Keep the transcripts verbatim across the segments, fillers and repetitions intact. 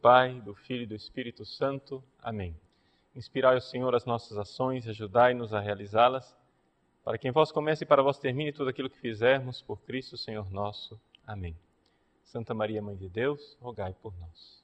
Pai, do Filho e do Espírito Santo. Amém. Inspirai o Senhor as nossas ações, ajudai-nos a realizá-las, para que em vós comece e para vós termine tudo aquilo que fizermos, por Cristo, Senhor nosso. Amém. Santa Maria, Mãe de Deus, rogai por nós.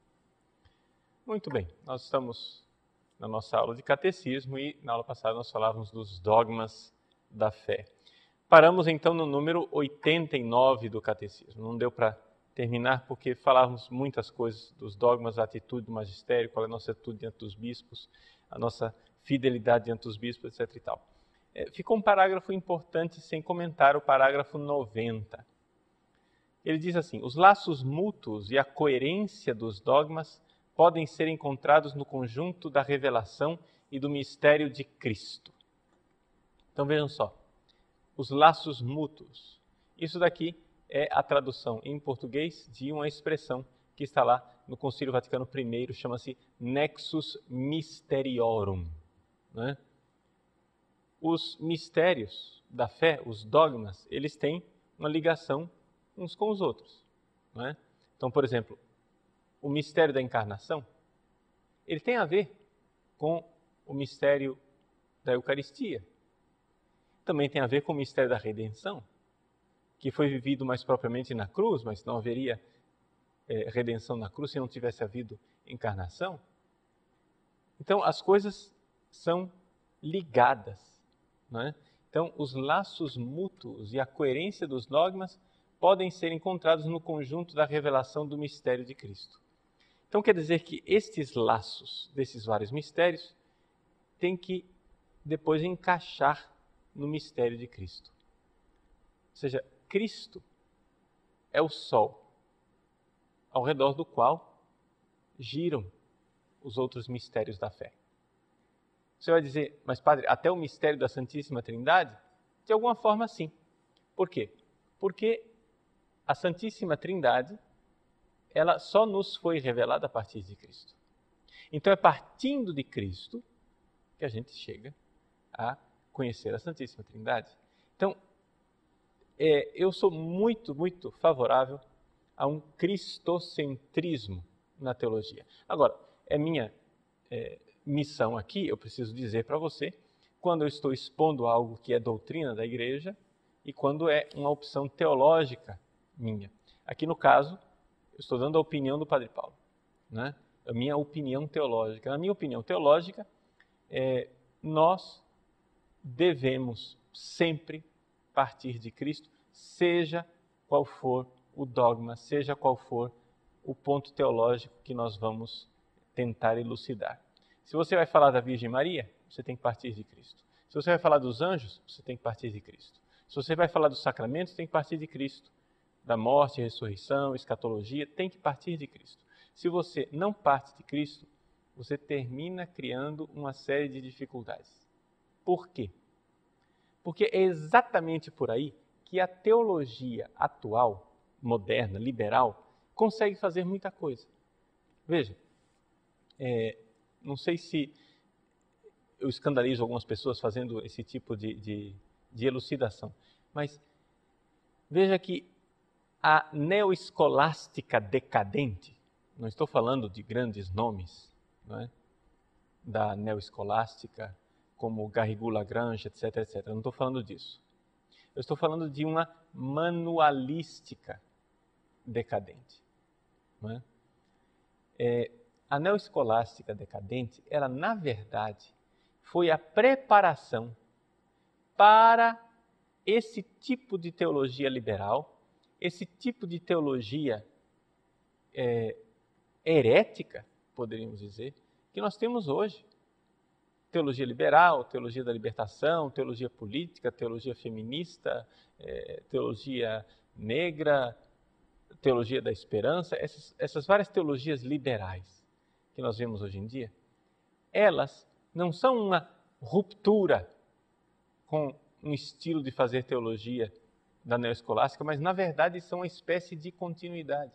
Muito bem, nós estamos na nossa aula de catecismo e na aula passada nós falávamos dos dogmas da fé. Paramos então no número oitenta e nove do catecismo. Não deu para terminar porque falávamos muitas coisas dos dogmas, a atitude do magistério, qual é a nossa atitude diante dos bispos, a nossa fidelidade diante dos bispos, etc e tal. É, ficou um parágrafo importante sem comentar, o parágrafo noventa. Ele diz assim: os laços mútuos e a coerência dos dogmas podem ser encontrados no conjunto da revelação e do mistério de Cristo. Então vejam só, os laços mútuos. Isso daqui é a tradução em português de uma expressão que está lá no Concílio Vaticano I, chama-se Nexus Mysteriorum. Né? Os mistérios da fé, os dogmas, eles têm uma ligação uns com os outros. Né? Então, por exemplo, o mistério da encarnação, ele tem a ver com o mistério da Eucaristia. Também tem a ver com o mistério da redenção, que foi vivido mais propriamente na cruz, mas não haveria é, redenção na cruz se não tivesse havido encarnação. Então, as coisas são ligadas. Não é? Então, os laços mútuos e a coerência dos dogmas podem ser encontrados no conjunto da revelação do mistério de Cristo. Então, quer dizer que estes laços desses vários mistérios têm que depois encaixar no mistério de Cristo. Ou seja, Cristo é o sol ao redor do qual giram os outros mistérios da fé. Você vai dizer, mas padre, até o mistério da Santíssima Trindade? De alguma forma, sim. Por quê? Porque a Santíssima Trindade, ela só nos foi revelada a partir de Cristo. Então é partindo de Cristo que a gente chega a conhecer a Santíssima Trindade. Então, é, eu sou muito, muito favorável a um cristocentrismo na teologia. Agora, é minha é, missão aqui, eu preciso dizer para você, quando eu estou expondo algo que é doutrina da igreja e quando é uma opção teológica minha. Aqui no caso, eu estou dando a opinião do Padre Paulo, né? A minha opinião teológica. Na minha opinião teológica, é, nós devemos sempre partir de Cristo, seja qual for o dogma, seja qual for o ponto teológico que nós vamos tentar elucidar. Se você vai falar da Virgem Maria, você tem que partir de Cristo. Se você vai falar dos anjos, você tem que partir de Cristo. Se você vai falar dos sacramentos, tem que partir de Cristo. Da morte, ressurreição, escatologia, tem que partir de Cristo. Se você não parte de Cristo, você termina criando uma série de dificuldades. Por quê? Porque é exatamente por aí que a teologia atual, moderna, liberal, consegue fazer muita coisa. Veja, é, não sei se eu escandalizo algumas pessoas fazendo esse tipo de, de, de elucidação, mas veja que a neoescolástica decadente, não estou falando de grandes nomes, não é? Da neoescolástica, como Garrigou Lagrange, etc, etcétera. Não estou falando disso. Eu estou falando de uma manualística decadente. Não é? É, a neoescolástica decadente, ela, na verdade, foi a preparação para esse tipo de teologia liberal, esse tipo de teologia é, herética, poderíamos dizer, que nós temos hoje. Teologia liberal, teologia da libertação, teologia política, teologia feminista, é, teologia negra, teologia da esperança, essas, essas várias teologias liberais que nós vemos hoje em dia, elas não são uma ruptura com um estilo de fazer teologia da neoescolástica, mas na verdade são uma espécie de continuidade.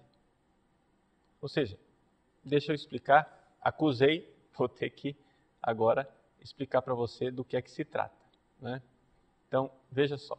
Ou seja, deixa eu explicar, acusei, vou ter que agora explicar para você do que é que se trata. Né? Então, veja só.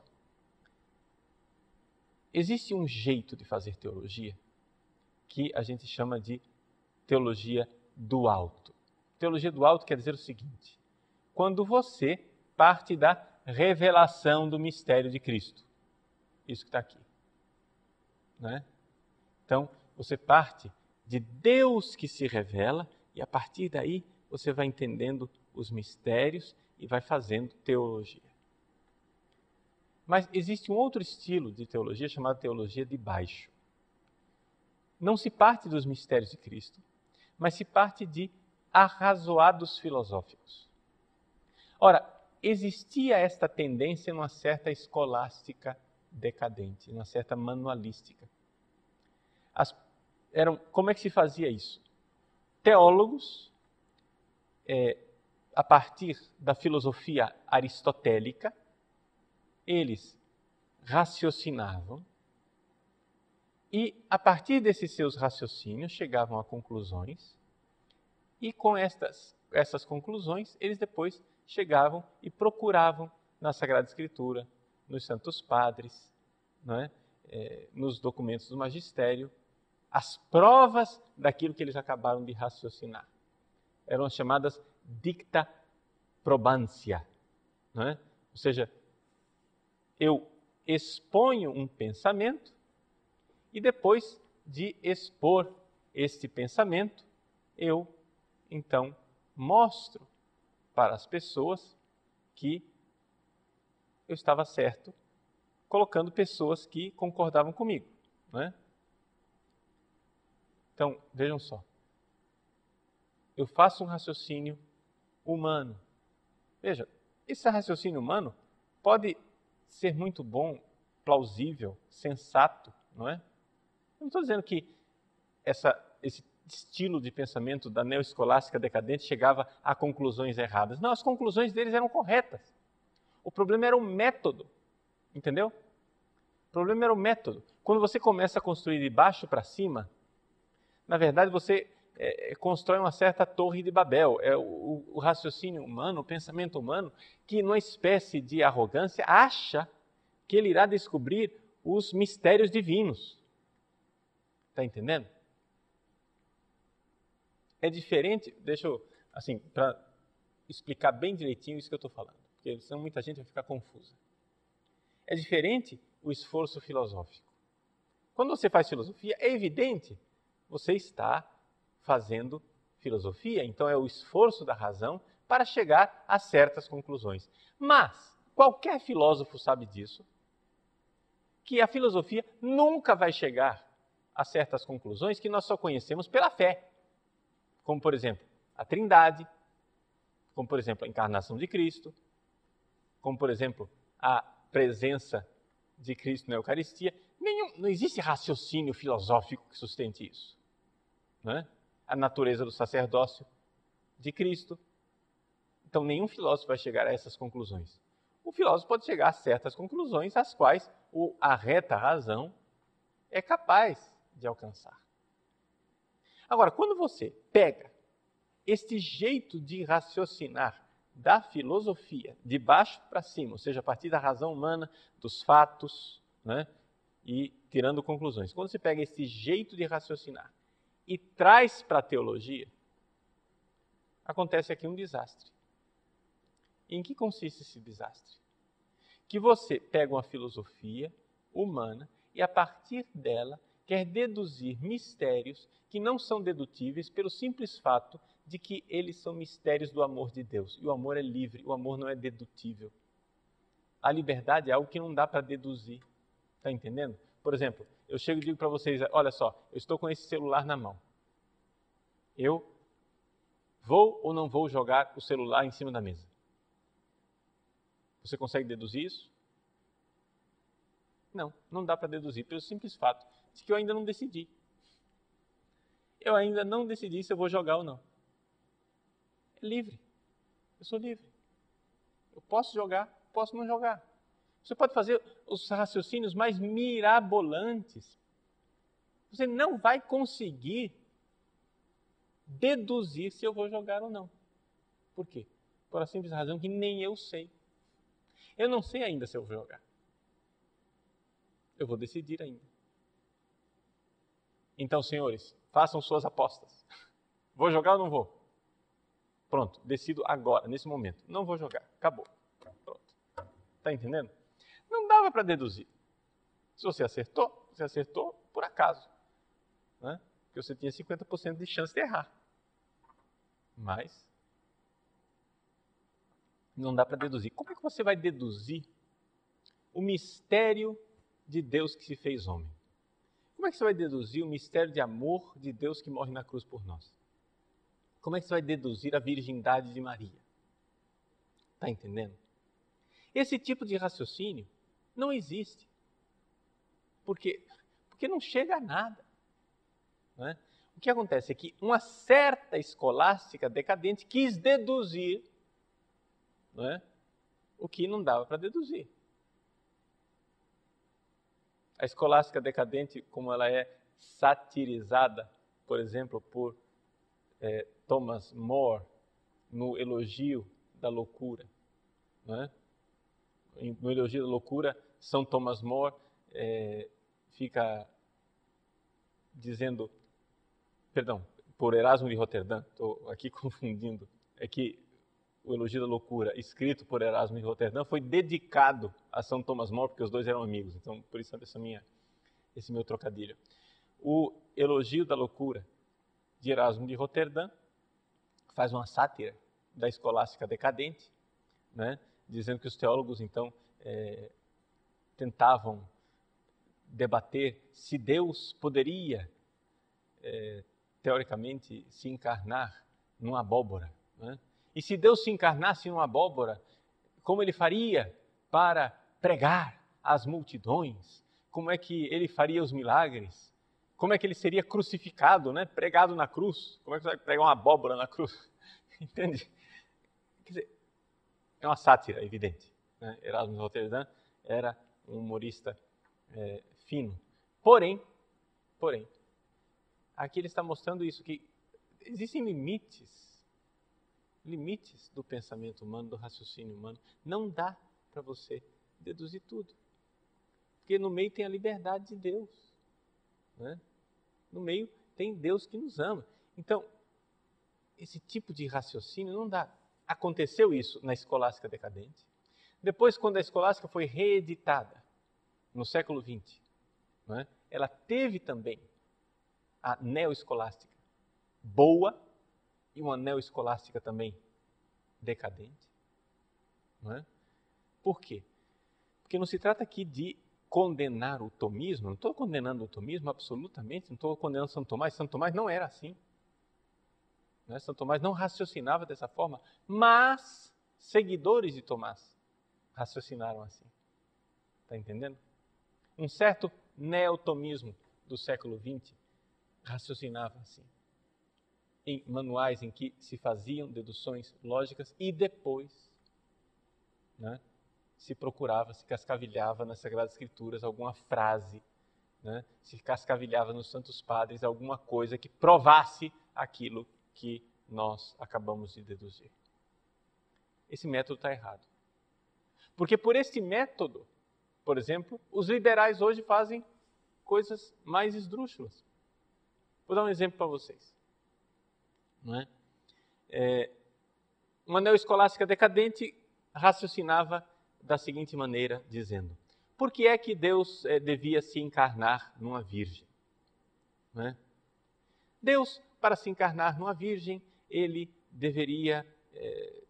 Existe um jeito de fazer teologia que a gente chama de teologia do alto. Teologia do alto quer dizer o seguinte: quando você parte da revelação do mistério de Cristo. Isso que está aqui. Não é? Então, você parte de Deus que se revela e a partir daí você vai entendendo os mistérios e vai fazendo teologia. Mas existe um outro estilo de teologia chamado teologia de baixo. Não se parte dos mistérios de Cristo, mas se parte de arrazoados filosóficos. Ora, existia esta tendência numa certa escolástica decadente, numa certa manualística. As, eram, como é que se fazia isso? Teólogos, é, a partir da filosofia aristotélica, eles raciocinavam e, a partir desses seus raciocínios, chegavam a conclusões e, com estas, essas conclusões, eles depois chegavam e procuravam na Sagrada Escritura, nos Santos Padres, não é? É, nos documentos do magistério, as provas daquilo que eles acabaram de raciocinar. Eram as chamadas dicta probantia, não é? Ou seja, eu exponho um pensamento e depois de expor este pensamento, eu, então, mostro para as pessoas que eu estava certo, colocando pessoas que concordavam comigo, não é? Então, vejam só. Eu faço um raciocínio humano. Veja, esse raciocínio humano pode ser muito bom, plausível, sensato, não é? Eu não estou dizendo que essa, esse estilo de pensamento da neoescolástica decadente chegava a conclusões erradas. Não, as conclusões deles eram corretas. O problema era o método, entendeu? O problema era o método. Quando você começa a construir de baixo para cima, na verdade você é, constrói uma certa torre de Babel. É o, o raciocínio humano, o pensamento humano, que numa espécie de arrogância acha que ele irá descobrir os mistérios divinos. Está entendendo? É diferente, deixa eu, assim, para explicar bem direitinho isso que eu estou falando, porque senão muita gente vai ficar confusa. É diferente o esforço filosófico. Quando você faz filosofia, é evidente, você está fazendo filosofia, então é o esforço da razão para chegar a certas conclusões. Mas qualquer filósofo sabe disso, que a filosofia nunca vai chegar a certas conclusões que nós só conhecemos pela fé. Como, por exemplo, a Trindade, como, por exemplo, a encarnação de Cristo, como, por exemplo, a presença de Cristo na Eucaristia. Nenhum, não existe raciocínio filosófico que sustente isso. Não é? A natureza do sacerdócio de Cristo. Então, nenhum filósofo vai chegar a essas conclusões. O filósofo pode chegar a certas conclusões, as quais o, a reta razão é capaz de alcançar. Agora, quando você pega este jeito de raciocinar da filosofia, de baixo para cima, ou seja, a partir da razão humana, dos fatos, né, e tirando conclusões. Quando você pega esse jeito de raciocinar e traz para a teologia, acontece aqui um desastre. Em que consiste esse desastre? Que você pega uma filosofia humana e, a partir dela, quer deduzir mistérios que não são dedutíveis pelo simples fato de que eles são mistérios do amor de Deus. E o amor é livre, o amor não é dedutível. A liberdade é algo que não dá para deduzir. Está entendendo? Por exemplo, eu chego e digo para vocês, olha só, eu estou com esse celular na mão. Eu vou ou não vou jogar o celular em cima da mesa? Você consegue deduzir isso? Não, não dá para deduzir, pelo simples fato de que eu ainda não decidi. Eu ainda não decidi se eu vou jogar ou não. É livre. Eu sou livre. Eu posso jogar, posso não jogar. Você pode fazer os raciocínios mais mirabolantes. Você não vai conseguir deduzir se eu vou jogar ou não. Por quê? Por a simples razão que nem eu sei. Eu não sei ainda se eu vou jogar. Eu vou decidir ainda. Então, senhores, façam suas apostas. Vou jogar ou não vou? Pronto, decido agora, nesse momento. Não vou jogar, acabou. Pronto. Está entendendo? Não dava para deduzir. Se você acertou, você acertou por acaso. Né? Porque você tinha cinquenta por cento de chance de errar. Mas não dá para deduzir. Como é que você vai deduzir o mistério de Deus que se fez homem? Como é que você vai deduzir o mistério de amor de Deus que morre na cruz por nós? Como é que você vai deduzir a virgindade de Maria? Está entendendo? Esse tipo de raciocínio não existe. Por quê? Porque não chega a nada. Não é? O que acontece é que uma certa escolástica decadente quis deduzir, não é, o que não dava para deduzir. A escolástica decadente, como ela é satirizada, por exemplo, por é, Thomas More, no Elogio da Loucura. Não é? No Elogio da Loucura, São Thomas More é, fica dizendo, perdão, por Erasmo de Roterdã, estou aqui confundindo, é que o Elogio da Loucura, escrito por Erasmo de Roterdã, foi dedicado a São Thomas More, porque os dois eram amigos, então por isso essa minha, esse meu trocadilho. O Elogio da Loucura, de Erasmo de Roterdã, faz uma sátira da escolástica decadente, né, dizendo que os teólogos, então, é, tentavam debater se Deus poderia, é, teoricamente, se encarnar numa abóbora. Né? E se Deus se encarnasse numa abóbora, como ele faria para pregar às multidões? Como é que ele faria os milagres? Como é que ele seria crucificado, né? Pregado na cruz? Como é que você vai pregar uma abóbora na cruz? Entende? Quer dizer, é uma sátira evidente. Né? Erasmo de Roterdã era um humorista é, fino. Porém, porém, aqui ele está mostrando isso, que existem limites, limites do pensamento humano, do raciocínio humano. Não dá para você deduzir tudo. Porque no meio tem a liberdade de Deus. Né? No meio tem Deus que nos ama. Então, esse tipo de raciocínio não dá. Aconteceu isso na escolástica decadente. Depois, quando a escolástica foi reeditada, no século vinte, não é? Ela teve também a neoescolástica boa e uma neoescolástica também decadente. Não é? Por quê? Porque não se trata aqui de condenar o tomismo, não estou condenando o tomismo absolutamente, não estou condenando São Tomás, São Tomás não era assim. Não é? São Tomás não raciocinava dessa forma, mas seguidores de Tomás raciocinaram assim. Está entendendo? Um certo neotomismo do século vinte raciocinava assim, em manuais em que se faziam deduções lógicas e depois, né, se procurava, se cascavilhava nas Sagradas Escrituras alguma frase, né, se cascavilhava nos Santos Padres alguma coisa que provasse aquilo que nós acabamos de deduzir. Esse método está errado. Porque por este método, por exemplo, os liberais hoje fazem coisas mais esdrúxulas. Vou dar um exemplo para vocês. Não é? É, uma neoescolástica decadente raciocinava da seguinte maneira, dizendo: por que é que Deus é, devia se encarnar numa virgem? Não é? Deus, para se encarnar numa virgem, ele deveria é,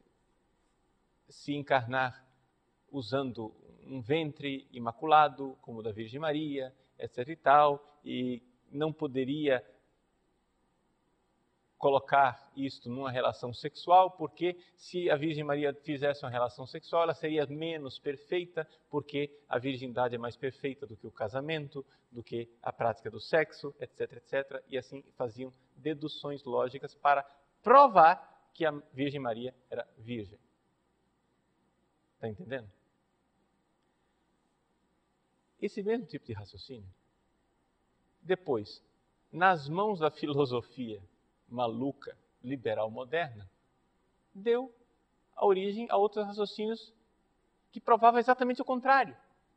se encarnar usando um ventre imaculado, como o da Virgem Maria, etc e tal, e não poderia colocar isto numa relação sexual, porque se a Virgem Maria fizesse uma relação sexual, ela seria menos perfeita, porque a virgindade é mais perfeita do que o casamento, do que a prática do sexo, etc, etcétera. E assim faziam deduções lógicas para provar que a Virgem Maria era virgem. Está entendendo? Esse mesmo tipo de raciocínio, depois, nas mãos da filosofia maluca, liberal, moderna, deu a origem a outros raciocínios que provavam exatamente o contrário.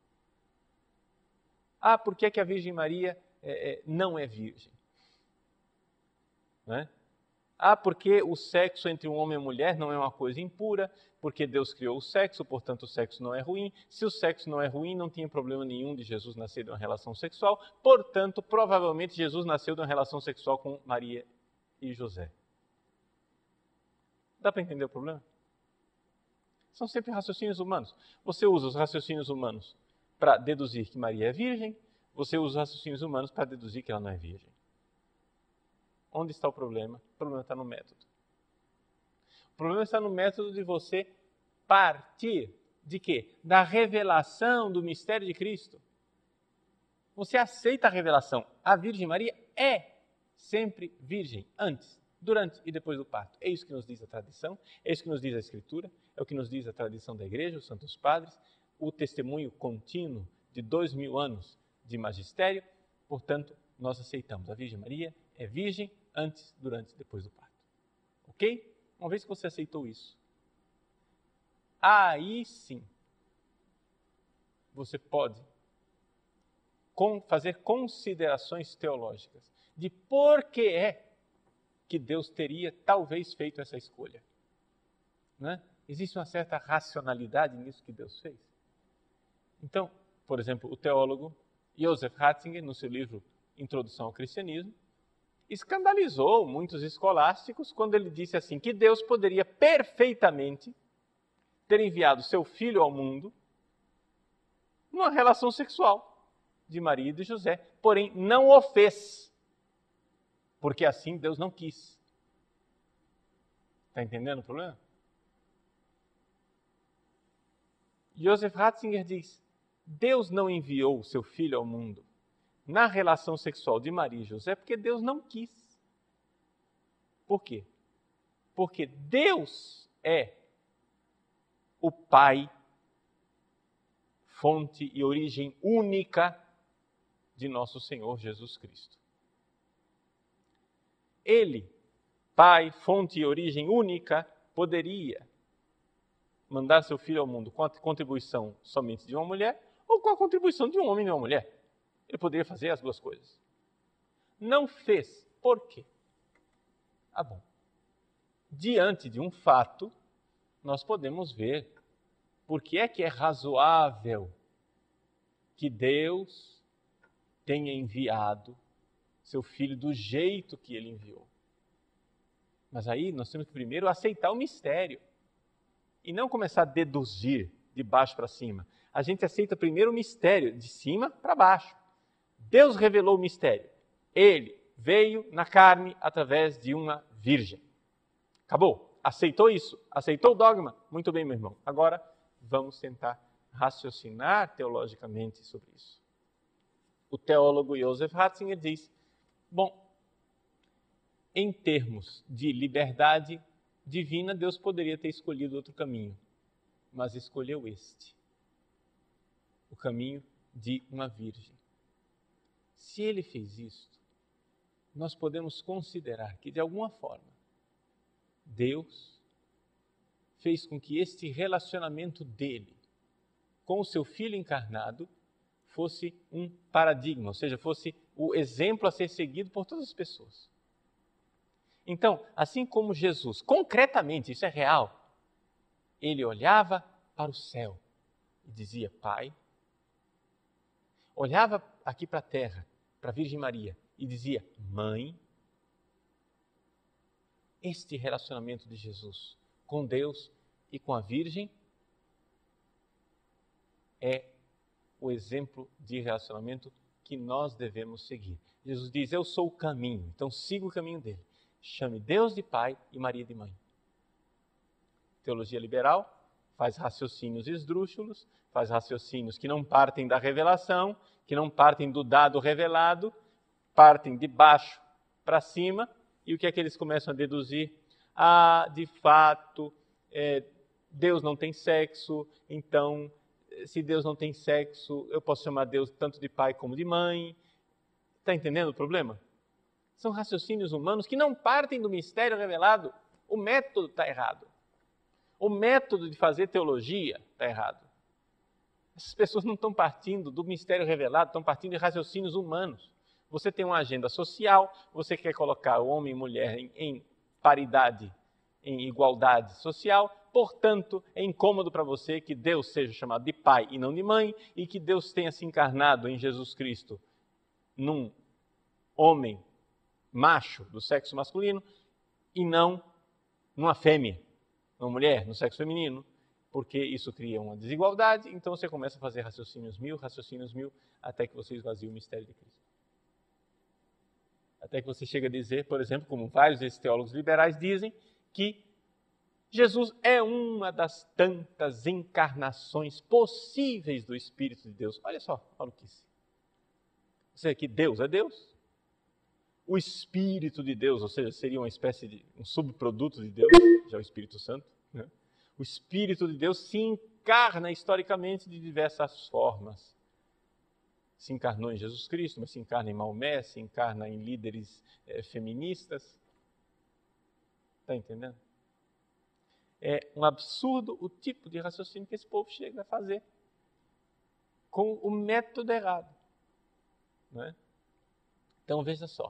Ah, por que é que a Virgem Maria é, é, não é virgem? Não é? Ah, porque o sexo entre um homem e uma mulher não é uma coisa impura, porque Deus criou o sexo, portanto o sexo não é ruim. Se o sexo não é ruim, não tinha problema nenhum de Jesus nascer de uma relação sexual, portanto, provavelmente Jesus nasceu de uma relação sexual com Maria e José. Dá para entender o problema? São sempre raciocínios humanos. Você usa os raciocínios humanos para deduzir que Maria é virgem, você usa os raciocínios humanos para deduzir que ela não é virgem. Onde está o problema? O problema está no método. O problema está no método de você partir de quê? Da revelação do mistério de Cristo. Você aceita a revelação. A Virgem Maria é sempre virgem, antes, durante e depois do parto. É isso que nos diz a tradição, é isso que nos diz a Escritura, é o que nos diz a tradição da Igreja, os Santos Padres, o testemunho contínuo de dois mil anos de magistério. Portanto, nós aceitamos. A Virgem Maria é virgem antes, durante e depois do parto. Ok? Uma vez que você aceitou isso, aí sim, você pode fazer considerações teológicas de por que é que Deus teria talvez feito essa escolha. Né? Existe uma certa racionalidade nisso que Deus fez. Então, por exemplo, o teólogo Joseph Ratzinger, no seu livro Introdução ao Cristianismo, escandalizou muitos escolásticos quando ele disse assim, que Deus poderia perfeitamente ter enviado seu filho ao mundo numa relação sexual de Maria e de José, porém não o fez, porque assim Deus não quis. Está entendendo o problema? Joseph Ratzinger diz, Deus não enviou o seu filho ao mundo na relação sexual de Maria e José porque Deus não quis. Por quê? Porque Deus é o Pai, fonte e origem única de nosso Senhor Jesus Cristo. Ele, Pai, fonte e origem única, poderia mandar seu filho ao mundo com a contribuição somente de uma mulher ou com a contribuição de um homem e de uma mulher. Ele poderia fazer as duas coisas. Não fez. Por quê? Ah, bom. Diante de um fato, nós podemos ver por que é que é razoável que Deus tenha enviado seu filho do jeito que ele enviou. Mas aí nós temos que primeiro aceitar o mistério e não começar a deduzir de baixo para cima. A gente aceita primeiro o mistério, de cima para baixo. Deus revelou o mistério. Ele veio na carne através de uma virgem. Acabou. Aceitou isso? Aceitou o dogma? Muito bem, meu irmão. Agora vamos tentar raciocinar teologicamente sobre isso. O teólogo Joseph Ratzinger diz, bom, em termos de liberdade divina, Deus poderia ter escolhido outro caminho, mas escolheu este, o caminho de uma virgem. Se ele fez isto, nós podemos considerar que, de alguma forma, Deus fez com que este relacionamento dele com o seu Filho encarnado fosse um paradigma, ou seja, fosse o exemplo a ser seguido por todas as pessoas. Então, assim como Jesus, concretamente, isso é real, ele olhava para o céu e dizia, Pai, olhava aqui para a terra, para a Virgem Maria, e dizia, Mãe. Este relacionamento de Jesus com Deus e com a Virgem é o exemplo de relacionamento que nós devemos seguir. Jesus diz, eu sou o caminho, então siga o caminho dele. Chame Deus de Pai e Maria de Mãe. Teologia liberal faz raciocínios esdrúxulos, faz raciocínios que não partem da revelação, que não partem do dado revelado, partem de baixo para cima, e o que é que eles começam a deduzir? Ah, de fato, é, Deus não tem sexo, então, se Deus não tem sexo, eu posso chamar Deus tanto de pai como de mãe. Está entendendo o problema? São raciocínios humanos que não partem do mistério revelado. O método está errado. O método de fazer teologia está errado. Essas pessoas não estão partindo do mistério revelado, estão partindo de raciocínios humanos. Você tem uma agenda social, você quer colocar o homem e mulher em, em paridade, em igualdade social. Portanto, é incômodo para você que Deus seja chamado de pai e não de mãe, e que Deus tenha se encarnado em Jesus Cristo num homem macho do sexo masculino e não numa fêmea, uma mulher no sexo feminino, porque isso cria uma desigualdade. Então você começa a fazer raciocínios mil, raciocínios mil, até que você esvazie o mistério de Cristo. Até que você chega a dizer, por exemplo, como vários desses teólogos liberais dizem, que Jesus é uma das tantas encarnações possíveis do Espírito de Deus. Olha só, olha o que isso. Você que Deus é Deus, o Espírito de Deus, ou seja, seria uma espécie de um subproduto de Deus, já o Espírito Santo, né? O Espírito de Deus se encarna historicamente de diversas formas. Se encarnou em Jesus Cristo, mas se encarna em Maomé, se encarna em líderes é, feministas. Está entendendo? É um absurdo o tipo de raciocínio que esse povo chega a fazer com o método errado. Não é? Então, veja só.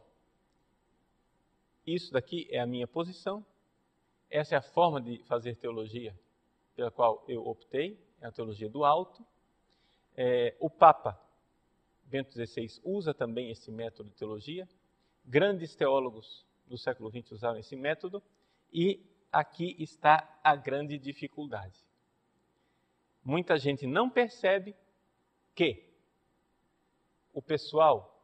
Isso daqui é a minha posição. Essa é a forma de fazer teologia pela qual eu optei, é a teologia do alto. É, o Papa Bento dezesseis usa também esse método de teologia. Grandes teólogos do século vinte usaram esse método. E aqui está a grande dificuldade. Muita gente não percebe que o pessoal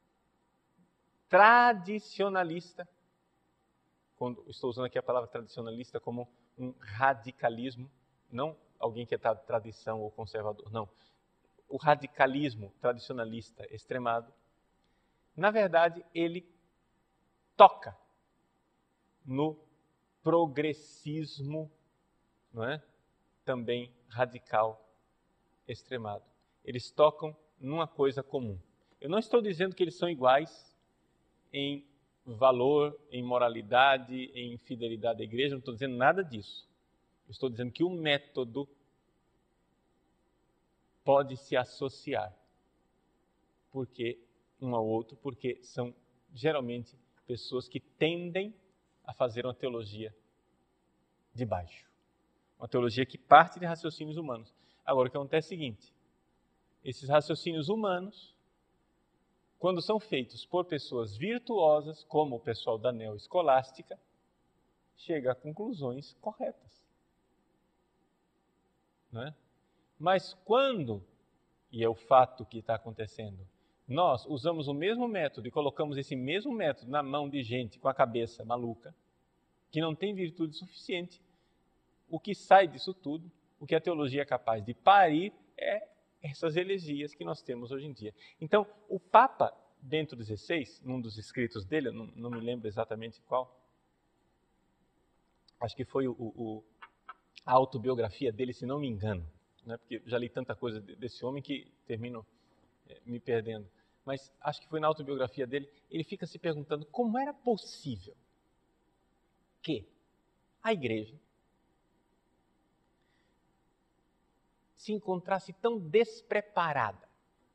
tradicionalista, quando estou usando aqui a palavra tradicionalista como um radicalismo, não alguém que é da tradição ou conservador, não. O radicalismo tradicionalista extremado, na verdade, ele toca no progressismo, não é? Também radical extremado. Eles tocam numa coisa comum. Eu não estou dizendo que eles são iguais em valor, em moralidade, em fidelidade à igreja, não estou dizendo nada disso. Eu estou dizendo que o método pode se associar porque um ao outro, porque são geralmente pessoas que tendem a fazer uma teologia de baixo. Uma teologia que parte de raciocínios humanos. Agora, o que acontece é o seguinte, esses raciocínios humanos, quando são feitos por pessoas virtuosas, como o pessoal da neoescolástica, chega a conclusões corretas. Não é? Mas quando, e é o fato que está acontecendo, nós usamos o mesmo método e colocamos esse mesmo método na mão de gente com a cabeça maluca, que não tem virtude suficiente, o que sai disso tudo, o que a teologia é capaz de parir, é essas heresias que nós temos hoje em dia. Então, o Papa Bento dezesseis, num dos escritos dele, eu não, não me lembro exatamente qual, acho que foi o, o, a autobiografia dele, se não me engano, né? Porque já li tanta coisa desse homem que termino é, me perdendo. Mas acho que foi na autobiografia dele, ele fica se perguntando como era possível que a igreja se encontrasse tão despreparada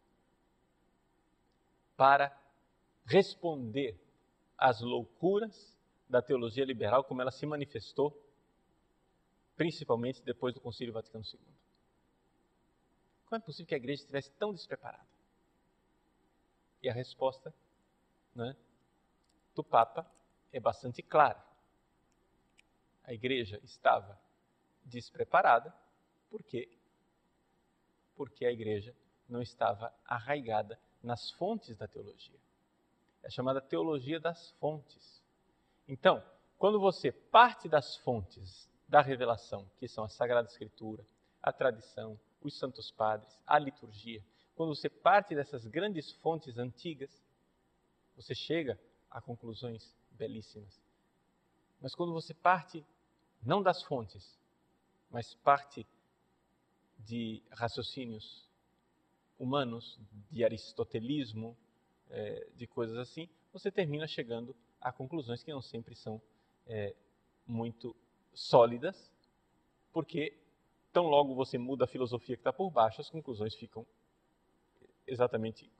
para responder às loucuras da teologia liberal como ela se manifestou, principalmente depois do Concílio Vaticano segundo. Como é possível que a igreja estivesse tão despreparada? E a resposta, né, do Papa é bastante clara. A igreja estava despreparada porque, porque a igreja não estava arraigada nas fontes da teologia. É chamada teologia das fontes. Então, quando você parte das fontes da revelação, que são a Sagrada Escritura, a tradição, os santos padres, a liturgia, quando você parte dessas grandes fontes antigas, você chega a conclusões belíssimas. Mas quando você parte não das fontes, mas parte de raciocínios humanos, de aristotelismo, é, de coisas assim, você termina chegando a conclusões que não sempre são é, muito sólidas, porque tão logo você muda a filosofia que está por baixo, as conclusões ficam exatamente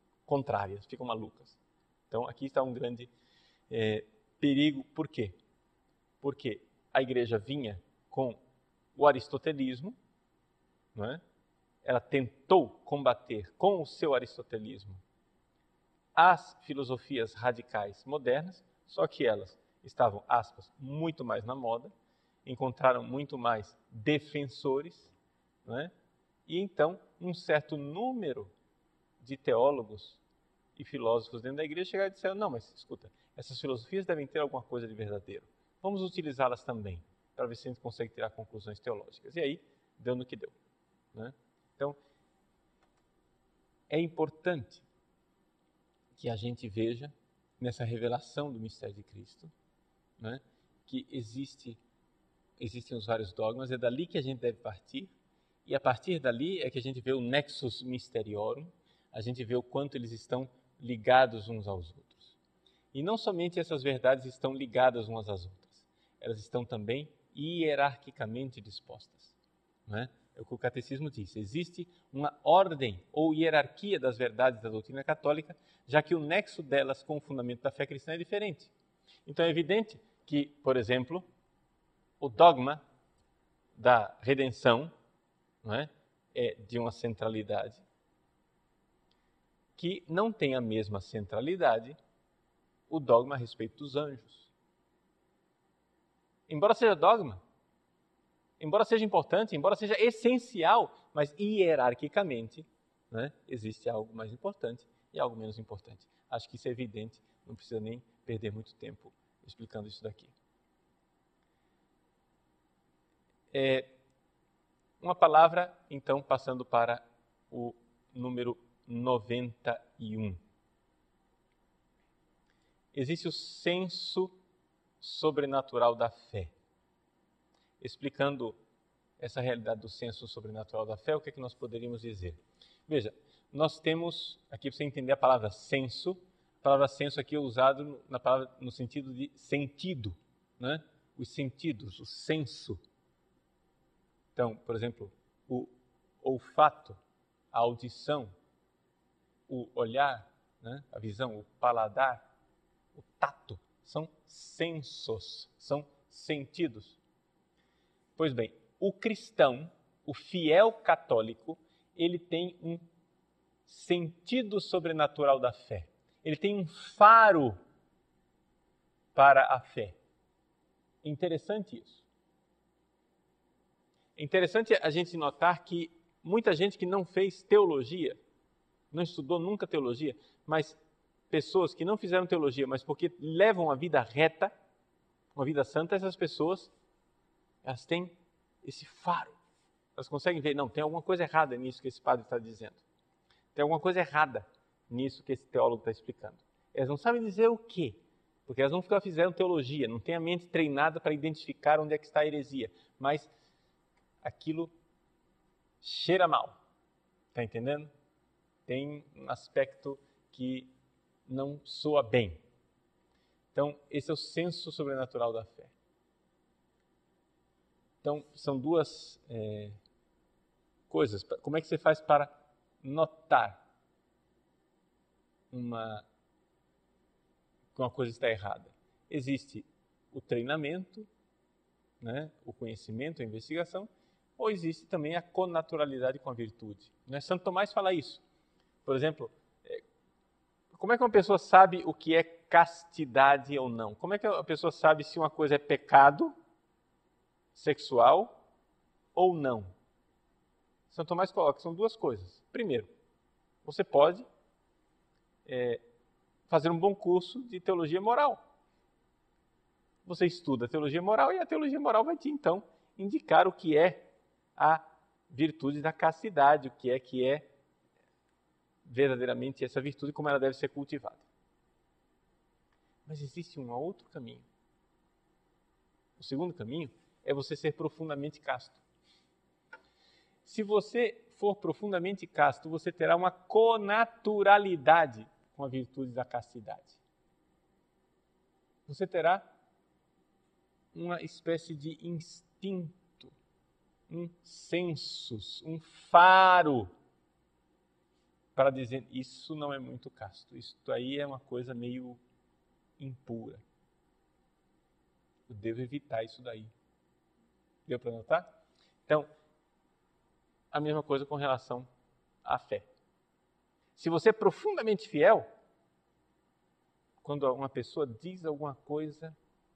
contrárias, ficam malucas. Então aqui está um grande é, perigo. Por quê? porque a igreja vinha com o aristotelismo, não é? Ela tentou combater com o seu aristotelismo as filosofias radicais modernas, só que elas estavam, aspas, muito mais na moda, encontraram muito mais defensores, não é? E então um certo número de teólogos e filósofos dentro da igreja chegaram e disseram, não, mas escuta, essas filosofias devem ter alguma coisa de verdadeiro. Vamos utilizá-las também, para ver se a gente consegue tirar conclusões teológicas. E aí, deu no que deu, né? Então, é importante que a gente veja nessa revelação do mistério de Cristo, né, que existe, existem os vários dogmas, é dali que a gente deve partir, e a partir dali é que a gente vê o nexus mysteriorum, a gente vê o quanto eles estão ligados uns aos outros. E não somente essas verdades estão ligadas umas às outras, elas estão também hierarquicamente dispostas, não é? É o que o catecismo diz, existe uma ordem ou hierarquia das verdades da doutrina católica, já que o nexo delas com o fundamento da fé cristã é diferente. Então é evidente que, por exemplo, o dogma da redenção, não é, é de uma centralidade que não tem a mesma centralidade o dogma a respeito dos anjos. Embora seja dogma, embora seja importante, embora seja essencial, mas hierarquicamente, né, existe algo mais importante e algo menos importante. Acho que isso é evidente, não precisa nem perder muito tempo explicando isso daqui. É, uma palavra, então, passando para o número noventa e um. Existe o senso sobrenatural da fé. Explicando essa realidade do senso sobrenatural da fé, o que é que nós poderíamos dizer? Veja, nós temos, aqui para você entender a palavra senso, a palavra senso aqui é usado na palavra, no sentido de sentido, né? Os sentidos, o senso. Então, por exemplo, o olfato, a audição, o olhar, né? A visão, o paladar, o tato, são sensos, são sentidos. Pois bem, o cristão, o fiel católico, ele tem um sentido sobrenatural da fé. Ele tem um faro para a fé. É interessante isso. É interessante a gente notar que muita gente que não fez teologia, não estudou nunca teologia, mas pessoas que não fizeram teologia, mas porque levam a vida reta, uma vida santa, essas pessoas, elas têm esse faro. Elas conseguem ver, não, tem alguma coisa errada nisso que esse padre está dizendo. Tem alguma coisa errada nisso que esse teólogo está explicando. Elas não sabem dizer o quê, porque elas nunca fizeram teologia, não têm a mente treinada para identificar onde é que está a heresia, mas aquilo cheira mal, está entendendo? Tem um aspecto que não soa bem. Então, esse é o senso sobrenatural da fé. Então, são duas é, coisas. Como é que você faz para notar uma, que uma coisa está errada? Existe o treinamento, né, o conhecimento, a investigação, ou existe também a connaturalidade com a virtude. Né? Santo Tomás fala isso. Por exemplo, é, como é que uma pessoa sabe o que é castidade ou não? Como é que a pessoa sabe se uma coisa é pecado sexual ou não? Santo Tomás coloca que são duas coisas. Primeiro, você pode é, fazer um bom curso de teologia moral. Você estuda teologia moral e a teologia moral vai te, então, indicar o que é a virtude da castidade, o que é que é verdadeiramente essa virtude, como ela deve ser cultivada. Mas existe um outro caminho. O segundo caminho é você ser profundamente casto. Se você for profundamente casto, você terá uma connaturalidade com a virtude da castidade. Você terá uma espécie de instinto, um sensus, um faro para dizer, isso não é muito casto, isso aí é uma coisa meio impura. Eu devo evitar isso daí. Deu para notar? Então, a mesma coisa com relação à fé. Se você é profundamente fiel, quando uma pessoa diz alguma coisa,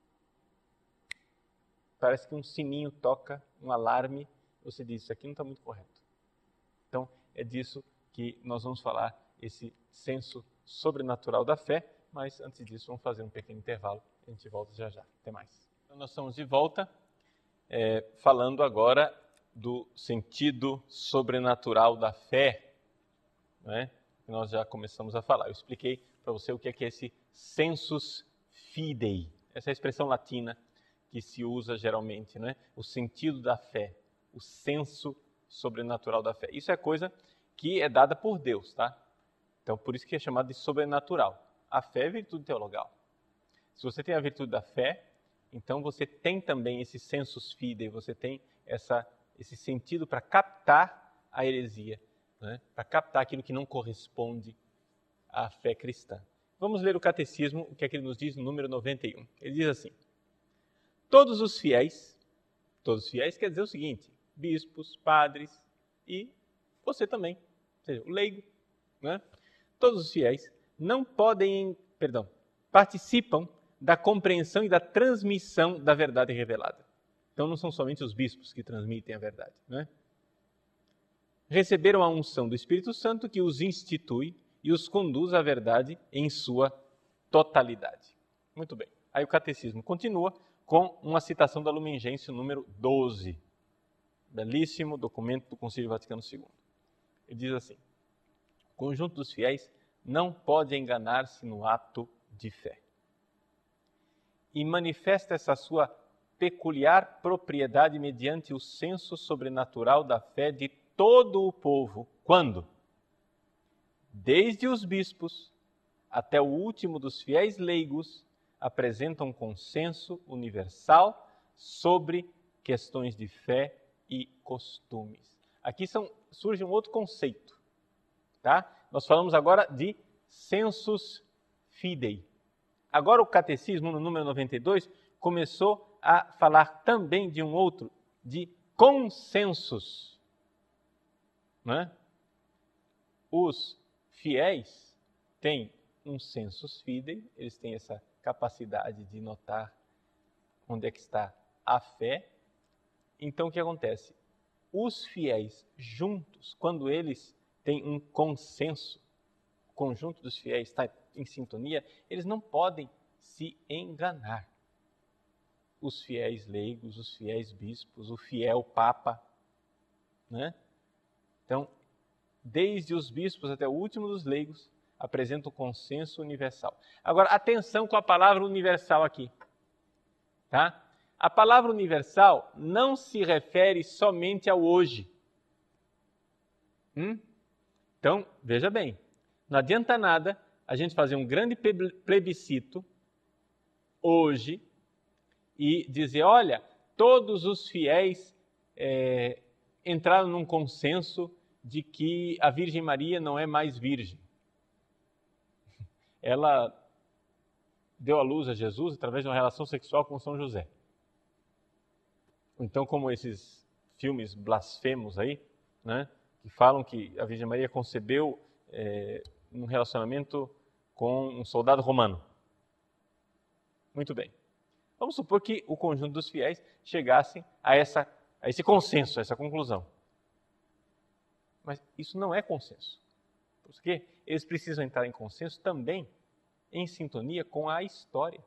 parece que um sininho toca, um alarme, você diz, isso aqui não está muito correto. Então, é disso que nós vamos falar, esse senso sobrenatural da fé, mas antes disso vamos fazer um pequeno intervalo, a gente volta já já. Até mais. Então, nós estamos de volta, é, falando agora do sentido sobrenatural da fé, né? Nós já começamos a falar. Eu expliquei para você o que é, que é esse sensus fidei, essa é a expressão latina que se usa geralmente, né? O sentido da fé, o senso sobrenatural da fé. Isso é coisa que é dada por Deus, tá? Então, por isso que é chamado de sobrenatural. A fé é virtude teologal. Se você tem a virtude da fé, então você tem também esse sensus fidei, você tem essa, esse sentido para captar a heresia, né? Para captar aquilo que não corresponde à fé cristã. Vamos ler o catecismo, o que é que ele nos diz no número noventa e um. Ele diz assim: todos os fiéis, todos os fiéis quer dizer o seguinte, bispos, padres e você também, ou seja, o leigo, né? Todos os fiéis não podem, perdão, participam da compreensão e da transmissão da verdade revelada. Então não são somente os bispos que transmitem a verdade, né? Receberam a unção do Espírito Santo que os institui e os conduz à verdade em sua totalidade. Muito bem. Aí o catecismo continua com uma citação da Lumen Gentium número doze. Belíssimo documento do Concílio Vaticano segundo. Ele diz assim: o conjunto dos fiéis não pode enganar-se no ato de fé. E manifesta essa sua peculiar propriedade mediante o senso sobrenatural da fé de todo o povo. Quando? Desde os bispos até o último dos fiéis leigos, apresentam consenso universal sobre questões de fé e costumes. Aqui são, surge um outro conceito, tá? Nós falamos agora de sensus fidei. Agora o catecismo, no número noventa e dois, começou a falar também de um outro, de consensus, né? Os fiéis têm um sensus fidei, eles têm essa capacidade de notar onde é que está a fé. Então, o que acontece? Os fiéis juntos, quando eles têm um consenso, o conjunto dos fiéis está em sintonia, eles não podem se enganar. Os fiéis leigos, os fiéis bispos, o fiel papa, né? Então, desde os bispos até o último dos leigos, apresenta o consenso universal. Agora, atenção com a palavra universal aqui, tá? A palavra universal não se refere somente ao hoje. Hum? Então, veja bem, não adianta nada a gente fazer um grande plebiscito hoje e dizer, olha, todos os fiéis é, entraram num consenso de que a Virgem Maria não é mais virgem. Ela deu à luz a Jesus através de uma relação sexual com São José. Então, como esses filmes blasfemos aí, né, que falam que a Virgem Maria concebeu é, um relacionamento com um soldado romano. Muito bem. Vamos supor que o conjunto dos fiéis chegassem a, essa, a esse consenso, a essa conclusão. Mas isso não é consenso. Porque eles precisam entrar em consenso também em sintonia com a história.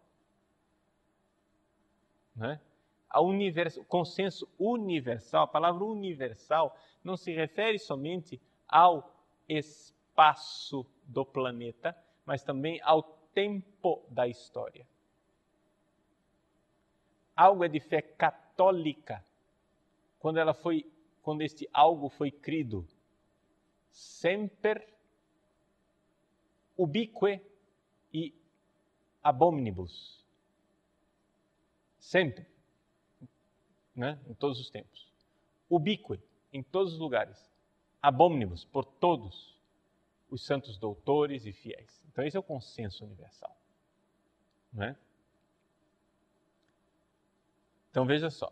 Né? A univers... O consenso universal, a palavra universal, não se refere somente ao espaço do planeta, mas também ao tempo da história. Algo é de fé católica quando ela foi, quando este algo foi crido semper ubique e abominibus. Sempre, né? Em todos os tempos. Ubique, em todos os lugares. Abominibus, por todos os santos doutores e fiéis. Então esse é o consenso universal. Né? Então veja só.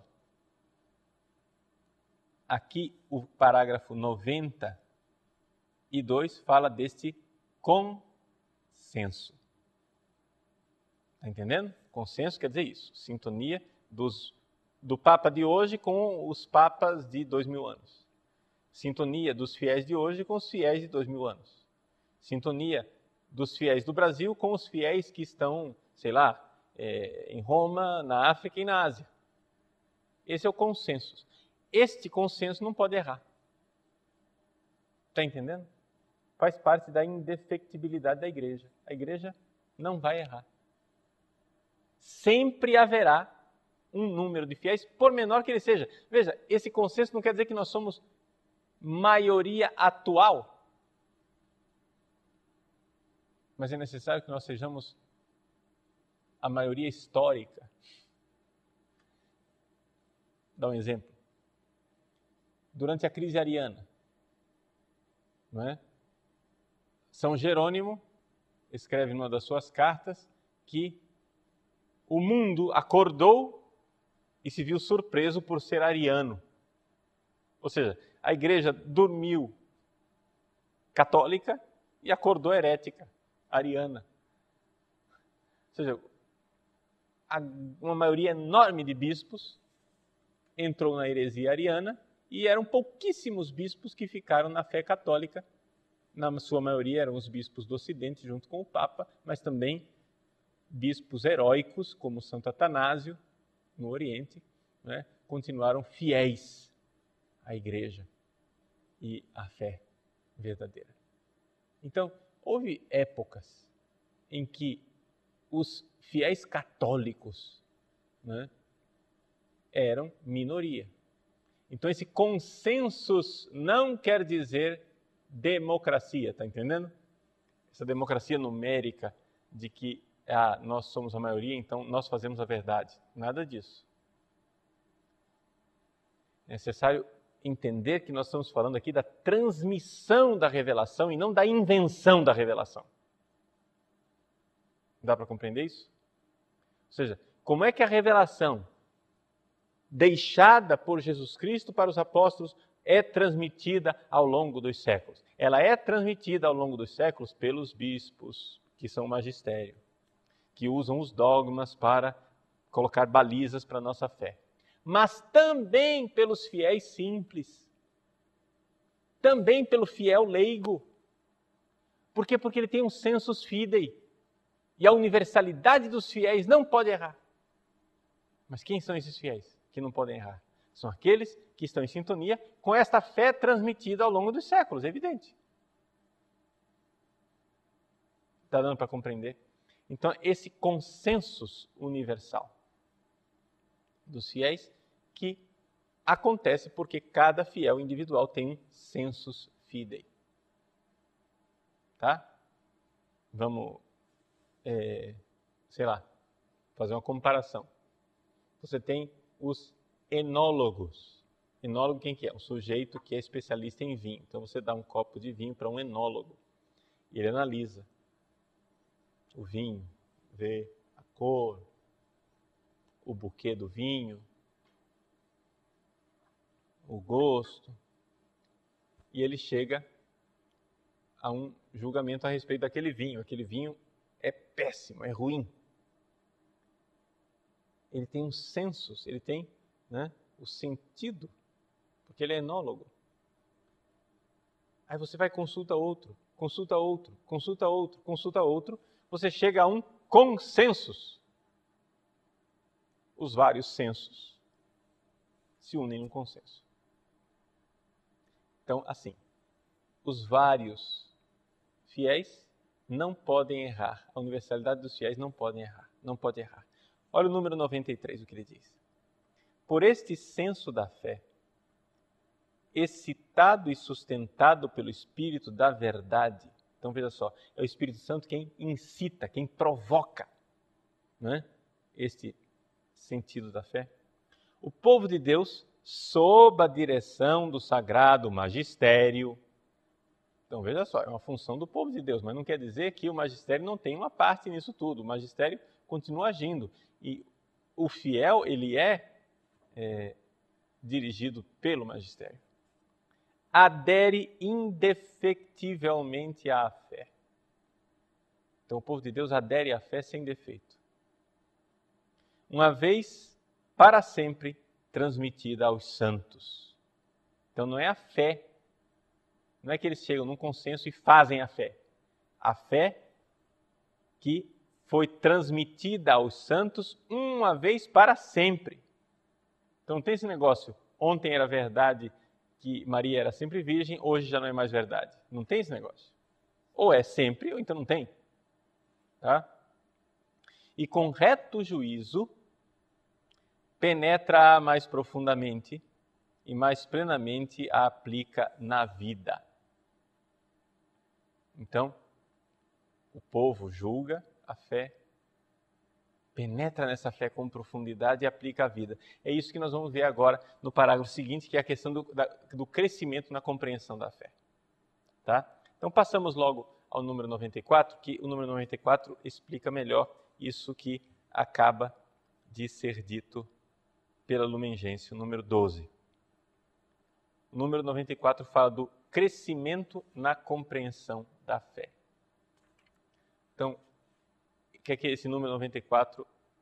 Aqui o parágrafo noventa e dois fala deste consenso. Está entendendo? Consenso quer dizer isso, sintonia dos, do Papa de hoje com os papas de dois mil anos. Sintonia dos fiéis de hoje com os fiéis de dois mil anos. Sintonia dos fiéis do Brasil com os fiéis que estão, sei lá, é, em Roma, na África e na Ásia. Esse é o consenso. Este consenso não pode errar. Está entendendo? Faz parte da indefectibilidade da igreja. A igreja não vai errar. Sempre haverá um número de fiéis, por menor que ele seja. Veja, esse consenso não quer dizer que nós somos maioria atual. Mas é necessário que nós sejamos a maioria histórica. Dá um exemplo. Durante a crise ariana, não é? São Jerônimo escreve numa das suas cartas que o mundo acordou e se viu surpreso por ser ariano. Ou seja, a igreja dormiu católica e acordou herética, ariana. Ou seja, uma maioria enorme de bispos entrou na heresia ariana e eram pouquíssimos bispos que ficaram na fé católica. Na sua maioria eram os bispos do Ocidente junto com o Papa, mas também bispos heróicos como Santo Atanásio no Oriente, né, continuaram fiéis à igreja e à fé verdadeira. Então, houve épocas em que os fiéis católicos, né, eram minoria. Então, esse consensus não quer dizer democracia, está entendendo? Essa democracia numérica de que ah, nós somos a maioria, então nós fazemos a verdade. Nada disso. É necessário entender que nós estamos falando aqui da transmissão da revelação e não da invenção da revelação. Dá para compreender isso? Ou seja, como é que a revelação deixada por Jesus Cristo para os apóstolos é transmitida ao longo dos séculos? Ela é transmitida ao longo dos séculos pelos bispos, que são o magistério, que usam os dogmas para colocar balizas para a nossa fé. Mas também pelos fiéis simples, também pelo fiel leigo. Por quê? Porque ele tem um sensus fidei, e a universalidade dos fiéis não pode errar. Mas quem são esses fiéis que não podem errar? São aqueles que estão em sintonia com esta fé transmitida ao longo dos séculos, é evidente. Está dando para compreender? Então, esse consensus universal dos fiéis que acontece porque cada fiel individual tem um sensus fidei. Tá? Vamos, é, sei lá, fazer uma comparação. Você tem os enólogos. Enólogo quem que é? Um sujeito que é especialista em vinho. Então você dá um copo de vinho para um enólogo. E ele analisa o vinho, vê a cor, o buquê do vinho, o gosto. E ele chega a um julgamento a respeito daquele vinho. Aquele vinho é péssimo, é ruim. Ele tem um sensus, ele tem, né, o sentido, porque ele é enólogo. Aí você vai consulta outro, consulta outro, consulta outro, consulta outro, você chega a um consensus. Os vários sensos se unem num consenso. Então, assim, os vários fiéis não podem errar. A universalidade dos fiéis não podem errar, não pode errar. Olha o número noventa e três, o que ele diz. Por este senso da fé, excitado e sustentado pelo Espírito da verdade. Então, veja só, é o Espírito Santo quem incita, quem provoca, né, este sentido da fé. O povo de Deus, sob a direção do sagrado magistério. Então, veja só, é uma função do povo de Deus, mas não quer dizer que o magistério não tem uma parte nisso tudo. O magistério continua agindo. E o fiel, ele é é, dirigido pelo magistério. Adere indefectivelmente à fé. Então o povo de Deus adere à fé sem defeito. Uma vez, para sempre, transmitida aos santos. Então não é a fé, não é que eles chegam num consenso e fazem a fé. A fé que foi transmitida aos santos uma vez para sempre. Então não tem esse negócio, ontem era verdade que Maria era sempre virgem, hoje já não é mais verdade. Não tem esse negócio. Ou é sempre, ou então não tem. Tá? E com reto juízo, penetra mais profundamente e mais plenamente a aplica na vida. Então, o povo julga a fé, penetra nessa fé com profundidade e aplica a vida. É isso que nós vamos ver agora no parágrafo seguinte, que é a questão do, da, do crescimento na compreensão da fé. Tá? Então, passamos logo ao número noventa e quatro, que o número noventa e quatro explica melhor isso que acaba de ser dito pela Lumen Gentium, número doze. O número noventa e quatro fala do crescimento na compreensão da fé. Então, o que é que esse número noventa e quatro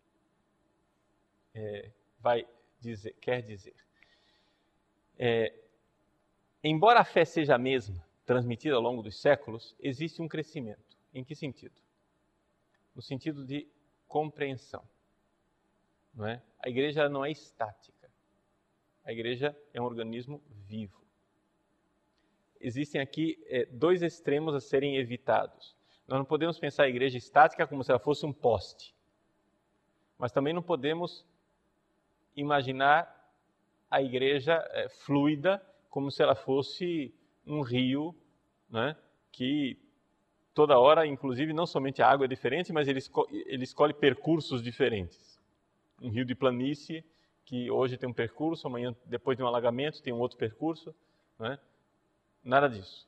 é, vai dizer, quer dizer? É, embora a fé seja a mesma, transmitida ao longo dos séculos, existe um crescimento. Em que sentido? No sentido de compreensão. Não é? A igreja não é estática. A igreja é um organismo vivo. Existem aqui é, dois extremos a serem evitados. Nós não podemos pensar a igreja estática como se ela fosse um poste. Mas também não podemos imaginar a igreja é, fluida como se ela fosse um rio, né, que toda hora, inclusive, não somente a água é diferente, mas ele escolhe, ele escolhe percursos diferentes. Um rio de planície que hoje tem um percurso, amanhã, depois de um alagamento, tem um outro percurso. Né? Nada disso.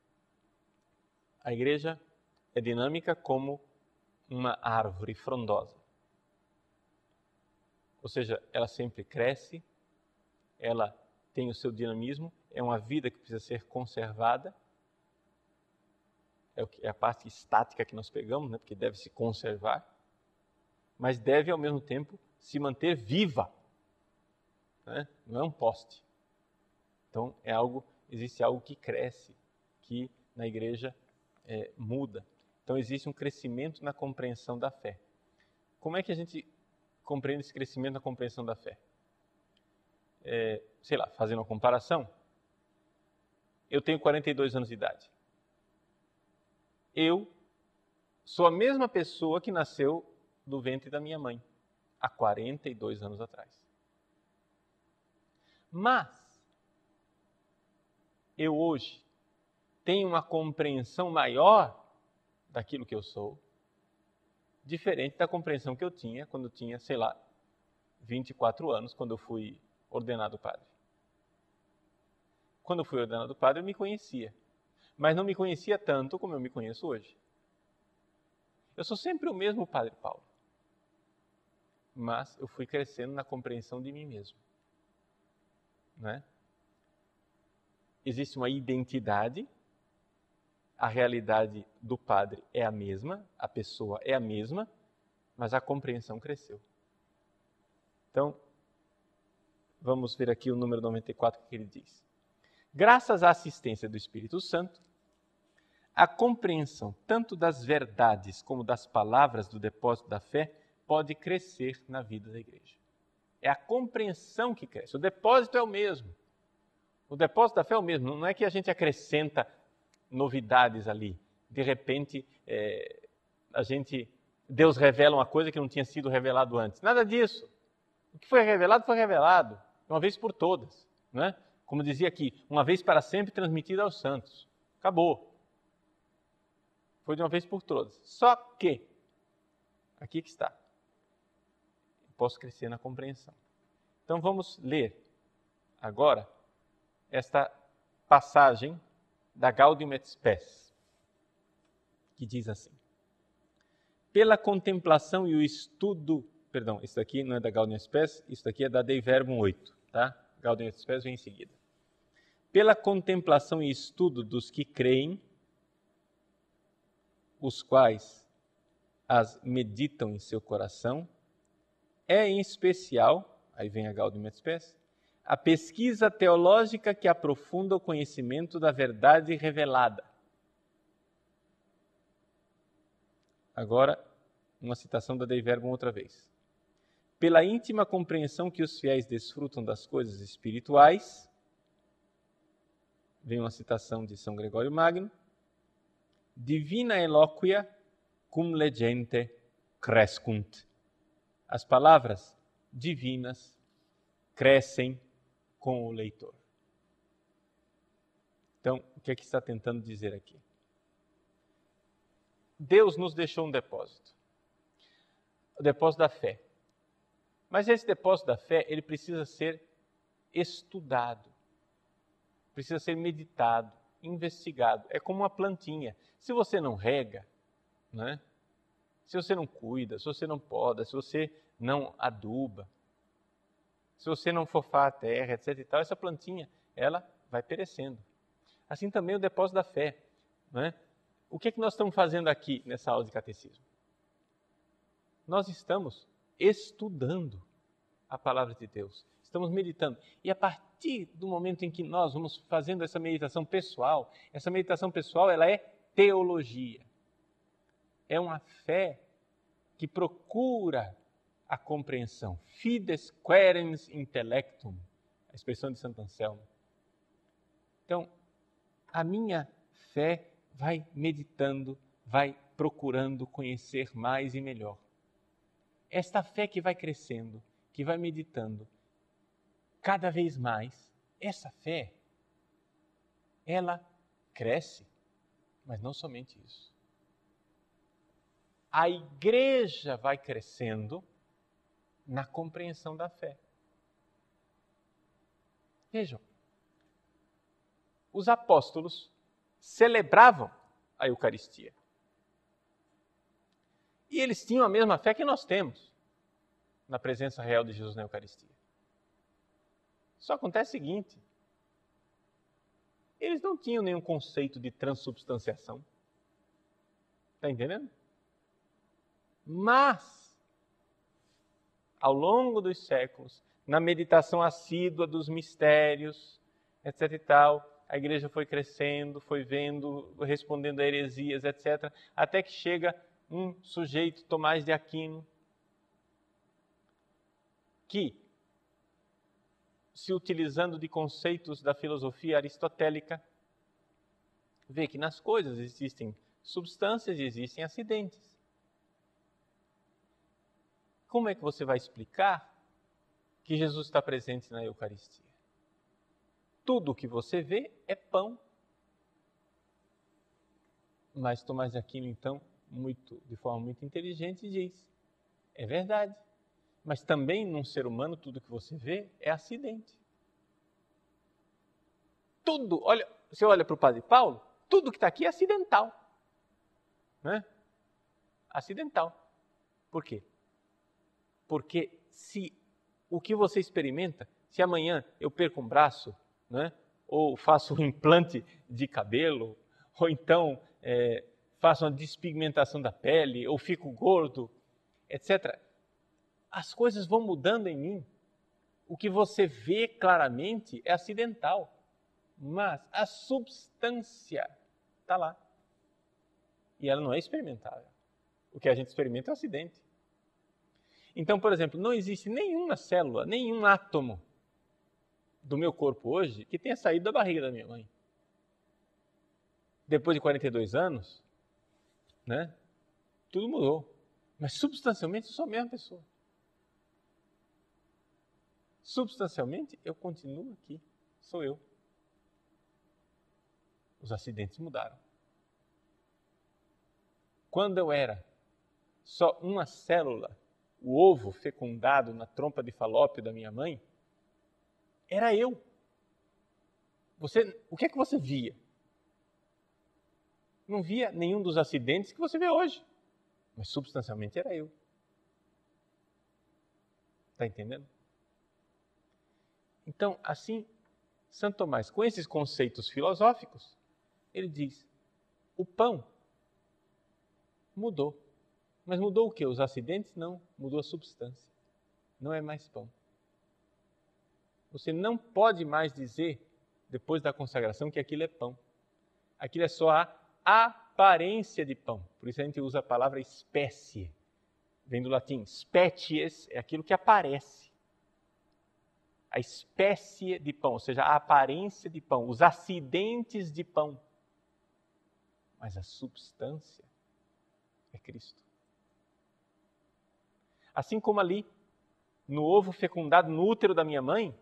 A igreja é dinâmica como uma árvore frondosa. Ou seja, ela sempre cresce, ela tem o seu dinamismo, é uma vida que precisa ser conservada. É a parte estática que nós pegamos, né? Porque deve se conservar, mas deve ao mesmo tempo se manter viva. Né? Não é um poste. Então, é algo, existe algo que cresce, que na igreja é, muda. Então, existe um crescimento na compreensão da fé. Como é que a gente compreende esse crescimento na compreensão da fé? É, sei lá, fazendo uma comparação, eu tenho quarenta e dois anos de idade. Eu sou a mesma pessoa que nasceu do ventre da minha mãe, há quarenta e dois anos atrás. Mas, eu hoje tenho uma compreensão maior daquilo que eu sou, diferente da compreensão que eu tinha quando eu tinha, sei lá, vinte e quatro anos, quando eu fui ordenado padre. Quando eu fui ordenado padre, eu me conhecia, mas não me conhecia tanto como eu me conheço hoje. Eu sou sempre o mesmo Padre Paulo, mas eu fui crescendo na compreensão de mim mesmo. Né? Existe uma identidade, a realidade do padre é a mesma, a pessoa é a mesma, mas a compreensão cresceu. Então, vamos ver aqui o número noventa e quatro que ele diz. Graças à assistência do Espírito Santo, a compreensão tanto das verdades como das palavras do depósito da fé pode crescer na vida da igreja. É a compreensão que cresce. O depósito é o mesmo. O depósito da fé é o mesmo. Não é que a gente acrescenta novidades ali. De repente, é, a gente, Deus revela uma coisa que não tinha sido revelado antes. Nada disso. O que foi revelado, foi revelado. Uma vez por todas. Né? Como dizia aqui, uma vez para sempre transmitida aos santos. Acabou. Foi de uma vez por todas. Só que, aqui que está. Posso crescer na compreensão. Então vamos ler agora esta passagem da Gaudium et Spes, que diz assim: pela contemplação e o estudo perdão, isso daqui não é da Gaudium et Spes, isso daqui é da Dei Verbum oito, tá? Gaudium et Spes vem em seguida. Pela contemplação e estudo dos que creem, os quais as meditam em seu coração, é em especial, aí vem a Gaudium et Spes, a pesquisa teológica que aprofunda o conhecimento da verdade revelada. Agora, uma citação da Dei Verbum outra vez. Pela íntima compreensão que os fiéis desfrutam das coisas espirituais, vem uma citação de São Gregório Magno, divina eloquia cum legente crescunt. As palavras divinas crescem com o leitor. Então, o que é que está tentando dizer aqui? Deus nos deixou um depósito. O depósito da fé. Mas esse depósito da fé, ele precisa ser estudado. Precisa ser meditado, investigado. É como uma plantinha. Se você não rega, né? Se você não cuida, se você não poda, se você não aduba, se você não fofar a terra, etc e tal, essa plantinha, ela vai perecendo. Assim também o depósito da fé, né? O que é que nós estamos fazendo aqui nessa aula de catecismo? Nós estamos estudando a palavra de Deus, estamos meditando. E a partir do momento em que nós vamos fazendo essa meditação pessoal, essa meditação pessoal, ela é teologia. É uma fé que procura a compreensão. Fides querens intellectum, a expressão de Santo Anselmo. Então, a minha fé vai meditando, vai procurando conhecer mais e melhor. Esta fé que vai crescendo, que vai meditando cada vez mais, essa fé, ela cresce, mas não somente isso. A igreja vai crescendo na compreensão da fé. Vejam, os apóstolos celebravam a Eucaristia. E eles tinham a mesma fé que nós temos na presença real de Jesus na Eucaristia. Só acontece o seguinte, eles não tinham nenhum conceito de transubstanciação. Está entendendo? Mas, ao longo dos séculos, na meditação assídua dos mistérios, etc e tal, a igreja foi crescendo, foi vendo, respondendo a heresias, etcétera, até que chega um sujeito, Tomás de Aquino, que, se utilizando de conceitos da filosofia aristotélica, vê que nas coisas existem substâncias e existem acidentes. Como é que você vai explicar que Jesus está presente na Eucaristia? Tudo o que você vê é pão. Mas Tomás de Aquino, então, muito, de forma muito inteligente, diz, é verdade. Mas também num ser humano, tudo que você vê é acidente. Tudo, olha, você olha para o Padre Paulo, tudo que está aqui é acidental. Né? Acidental. Por quê? Porque se o que você experimenta, se amanhã eu perco um braço, né, ou faço um implante de cabelo, ou então é, faço uma despigmentação da pele, ou fico gordo, etcétera, as coisas vão mudando em mim. O que você vê claramente é acidental, mas a substância está lá. E ela não é experimentável. O que a gente experimenta é um acidente. Então, por exemplo, não existe nenhuma célula, nenhum átomo do meu corpo hoje que tenha saído da barriga da minha mãe. Depois de quarenta e dois anos, né, tudo mudou. Mas substancialmente eu sou a mesma pessoa. Substancialmente eu continuo aqui, sou eu. Os acidentes mudaram. Quando eu era só uma célula, o ovo fecundado na trompa de Falópio da minha mãe, era eu. Você, o que é que você via? Não via nenhum dos acidentes que você vê hoje, mas substancialmente era eu. Está entendendo? Então, assim, Santo Tomás, com esses conceitos filosóficos, ele diz, o pão mudou. Mas mudou o quê? Os acidentes? Não, mudou a substância. Não é mais pão. Você não pode mais dizer, depois da consagração, que aquilo é pão. Aquilo é só a aparência de pão. Por isso a gente usa a palavra espécie. Vem do latim, species é aquilo que aparece. A espécie de pão, ou seja, a aparência de pão, os acidentes de pão. Mas a substância é Cristo. Assim como ali, no ovo fecundado no útero da minha mãe,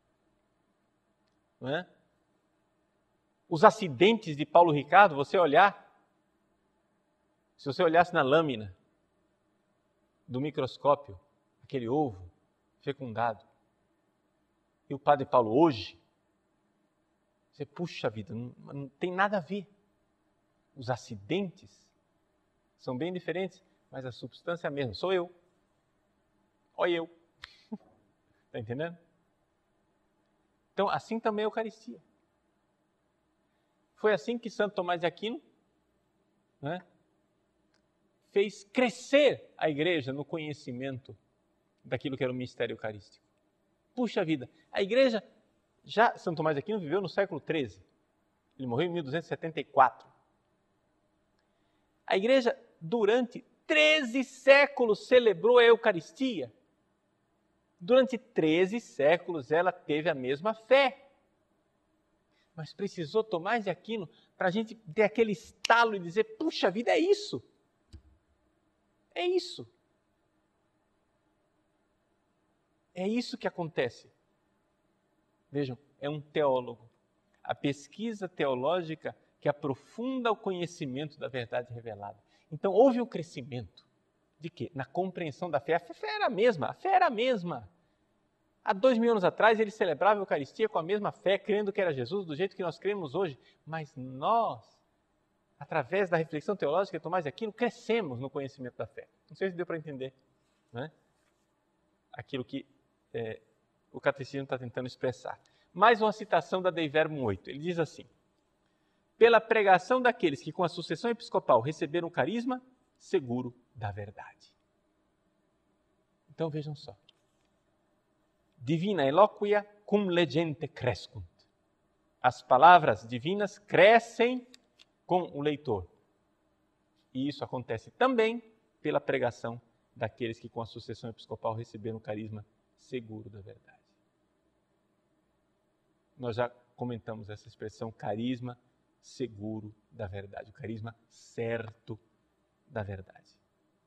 não é? Os acidentes de Paulo Ricardo, você olhar, se você olhasse na lâmina do microscópio, aquele ovo fecundado, e o Padre Paulo hoje, você, puxa vida, não, não tem nada a ver. Os acidentes são bem diferentes, mas a substância é a mesma. Sou eu. Olha eu. Está entendendo? Então, assim também é a Eucaristia. Foi assim que Santo Tomás de Aquino, né, fez crescer a igreja no conhecimento daquilo que era o mistério eucarístico. Puxa vida, a igreja, já Santo Tomás de Aquino viveu no século treze. Ele morreu em mil duzentos e setenta e quatro. A igreja, durante treze séculos, celebrou a Eucaristia. Durante treze séculos, ela teve a mesma fé. Mas precisou Tomás de Aquino para a gente ter aquele estalo e dizer, puxa vida, é isso. É isso. É isso que acontece. Vejam, é um teólogo. A pesquisa teológica que aprofunda o conhecimento da verdade revelada. Então, houve um crescimento. De quê? Na compreensão da fé. A fé era a mesma, a fé era a mesma. Há dois mil anos atrás, ele celebrava a Eucaristia com a mesma fé, crendo que era Jesus, do jeito que nós cremos hoje. Mas nós, através da reflexão teológica de Tomás de Aquino, crescemos no conhecimento da fé. Não sei se deu para entender, né? Aquilo que é, o Catecismo está tentando expressar. Mais uma citação da Dei Verbum oito. Ele diz assim, pela pregação daqueles que com a sucessão episcopal receberam o carisma, seguro da verdade. Então vejam só. Divina eloquia cum legente crescunt. As palavras divinas crescem com o leitor. E isso acontece também pela pregação daqueles que com a sucessão episcopal receberam o carisma seguro da verdade. Nós já comentamos essa expressão, carisma seguro da verdade, o carisma certo da verdade.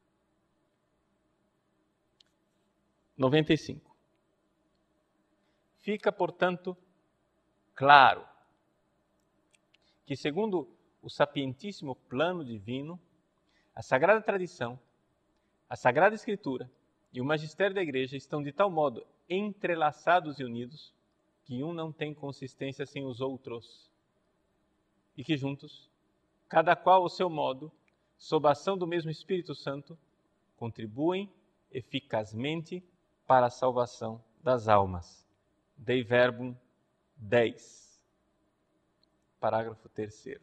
noventa e cinco. Fica, portanto, claro que, segundo o sapientíssimo plano divino, a Sagrada Tradição, a Sagrada Escritura e o magistério da Igreja estão de tal modo entrelaçados e unidos que um não tem consistência sem os outros e que juntos, cada qual ao seu modo, sob a ação do mesmo Espírito Santo, contribuem eficazmente para a salvação das almas. Dei Verbum dez, parágrafo terceiro.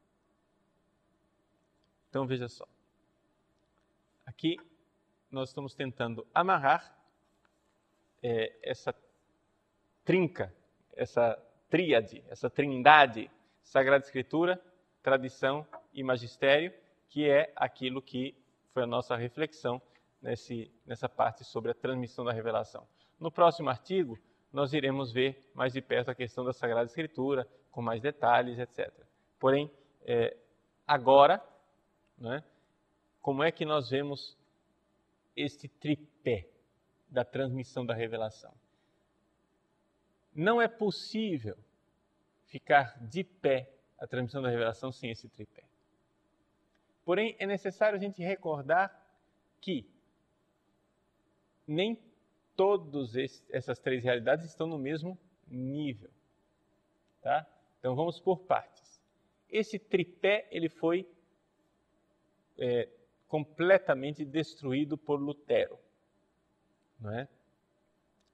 Então veja só, aqui nós estamos tentando amarrar é, essa trinca, essa tríade, essa trindade, Sagrada Escritura, tradição e magistério, que é aquilo que foi a nossa reflexão nesse, nessa parte sobre a transmissão da revelação. No próximo artigo, nós iremos ver mais de perto a questão da Sagrada Escritura, com mais detalhes, etcétera. Porém, é, agora, né, como é que nós vemos este tripé da transmissão da revelação? Não é possível ficar de pé a transmissão da revelação sem esse tripé. Porém, é necessário a gente recordar que nem todas essas três realidades estão no mesmo nível. Tá? Então vamos por partes. Esse tripé ele foi é, completamente destruído por Lutero. Não é?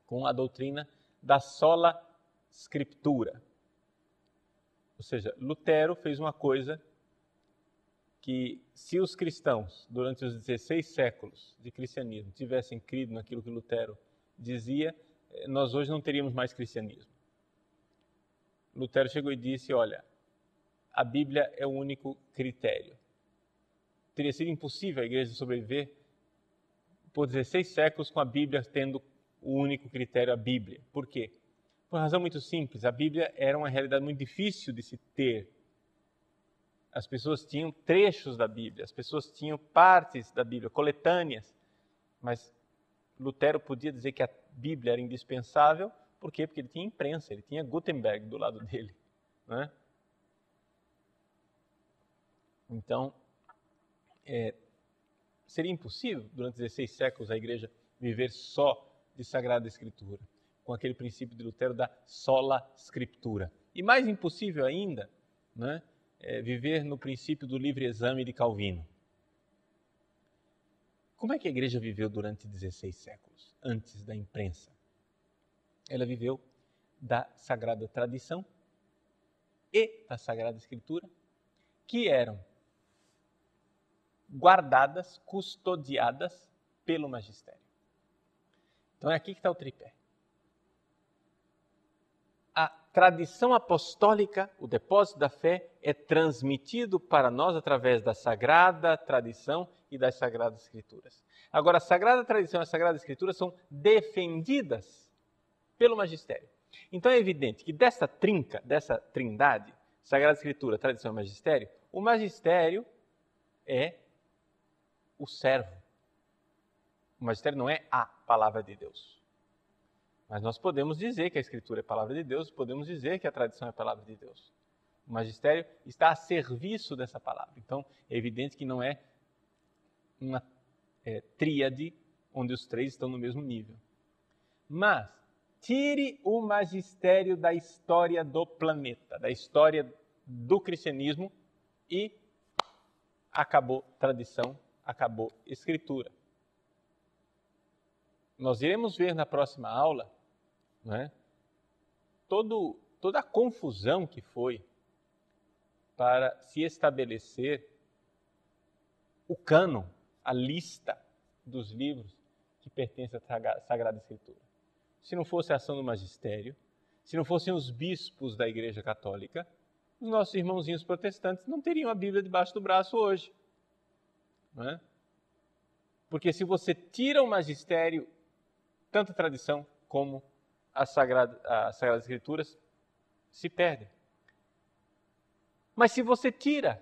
com a doutrina da sola scriptura. Ou seja, Lutero fez uma coisa que, se os cristãos, durante os dezesseis séculos de cristianismo, tivessem crido naquilo que Lutero dizia, nós hoje não teríamos mais cristianismo. Lutero chegou e disse, olha, a Bíblia é o único critério. Teria sido impossível a igreja sobreviver por dezesseis séculos com a Bíblia tendo o único critério, a Bíblia. Por quê? Por uma razão muito simples. A Bíblia era uma realidade muito difícil de se ter. As pessoas tinham trechos da Bíblia, as pessoas tinham partes da Bíblia, coletâneas. Mas Lutero podia dizer que a Bíblia era indispensável. Por quê? Porque ele tinha imprensa, ele tinha Gutenberg do lado dele. Né? Então, é, seria impossível, durante dezesseis séculos, a igreja viver só de Sagrada Escritura, com aquele princípio de Lutero da sola scriptura. E mais impossível ainda, né, é viver no princípio do livre exame de Calvino. Como é que a igreja viveu durante dezesseis séculos, antes da imprensa? Ela viveu da Sagrada Tradição e da Sagrada Escritura, que eram guardadas, custodiadas pelo magistério. Então é aqui que está o tripé. A tradição apostólica, o depósito da fé, é transmitido para nós através da Sagrada Tradição e das Sagradas Escrituras. Agora, a Sagrada Tradição e a Sagrada Escritura são defendidas pelo magistério. Então é evidente que dessa trinca, dessa trindade, Sagrada Escritura, Tradição e Magistério, o magistério é o servo. O magistério não é a palavra de Deus. Mas nós podemos dizer que a Escritura é a palavra de Deus, podemos dizer que a tradição é a palavra de Deus. O magistério está a serviço dessa palavra. Então, é evidente que não é uma é, tríade onde os três estão no mesmo nível. Mas, tire o magistério da história do planeta, da história do cristianismo e acabou tradição, acabou Escritura. Nós iremos ver na próxima aula, né, todo, toda a confusão que foi para se estabelecer o cânon, a lista dos livros que pertencem à Sagrada Escritura. Se não fosse a ação do magistério, se não fossem os bispos da Igreja Católica, os nossos irmãozinhos protestantes não teriam a Bíblia debaixo do braço hoje. Não é? Porque se você tira o magistério, tanto a tradição como as Sagrada, as Sagradas Escrituras se perdem. Mas se você tira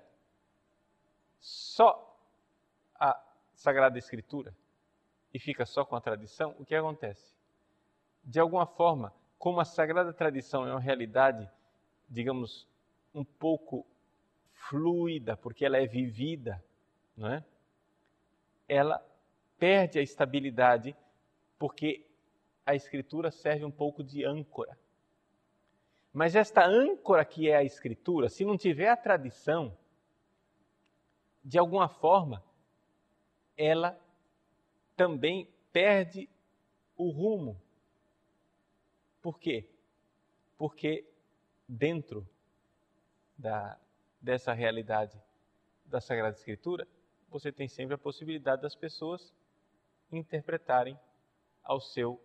só a Sagrada Escritura e fica só com a tradição, o que acontece? De alguma forma, como a Sagrada Tradição é uma realidade, digamos, um pouco fluida, porque ela é vivida, não é? Ela perde a estabilidade porque a Escritura serve um pouco de âncora. Mas esta âncora que é a Escritura, se não tiver a tradição, de alguma forma, ela também perde o rumo. Por quê? Porque dentro da, dessa realidade da Sagrada Escritura, você tem sempre a possibilidade das pessoas interpretarem ao seu,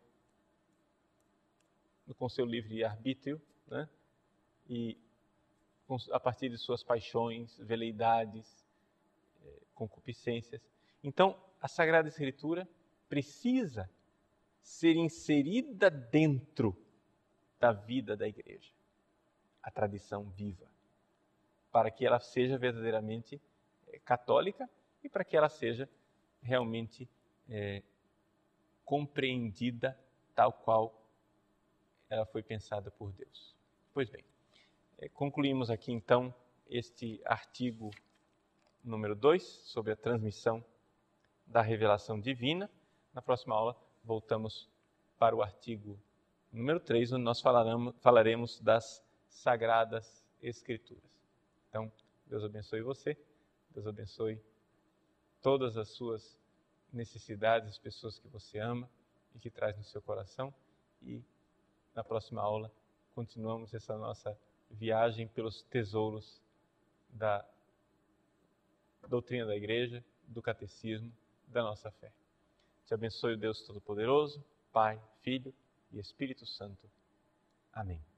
com seu livre-arbítrio, né? E a partir de suas paixões, veleidades, concupiscências. Então, a Sagrada Escritura precisa ser inserida dentro da vida da igreja, a tradição viva, para que ela seja verdadeiramente católica e para que ela seja realmente é, compreendida tal qual ela foi pensada por Deus. Pois bem, é, concluímos aqui então este artigo número dois, sobre a transmissão da revelação divina. Na próxima aula voltamos para o artigo número três, onde nós falaremos, falaremos das Sagradas Escrituras. Então, Deus abençoe você, Deus abençoe todas as suas necessidades, as pessoas que você ama e que traz no seu coração, e na próxima aula continuamos essa nossa viagem pelos tesouros da doutrina da Igreja, do catecismo, da nossa fé. Te abençoe o Deus Todo-Poderoso, Pai, Filho e Espírito Santo. Amém.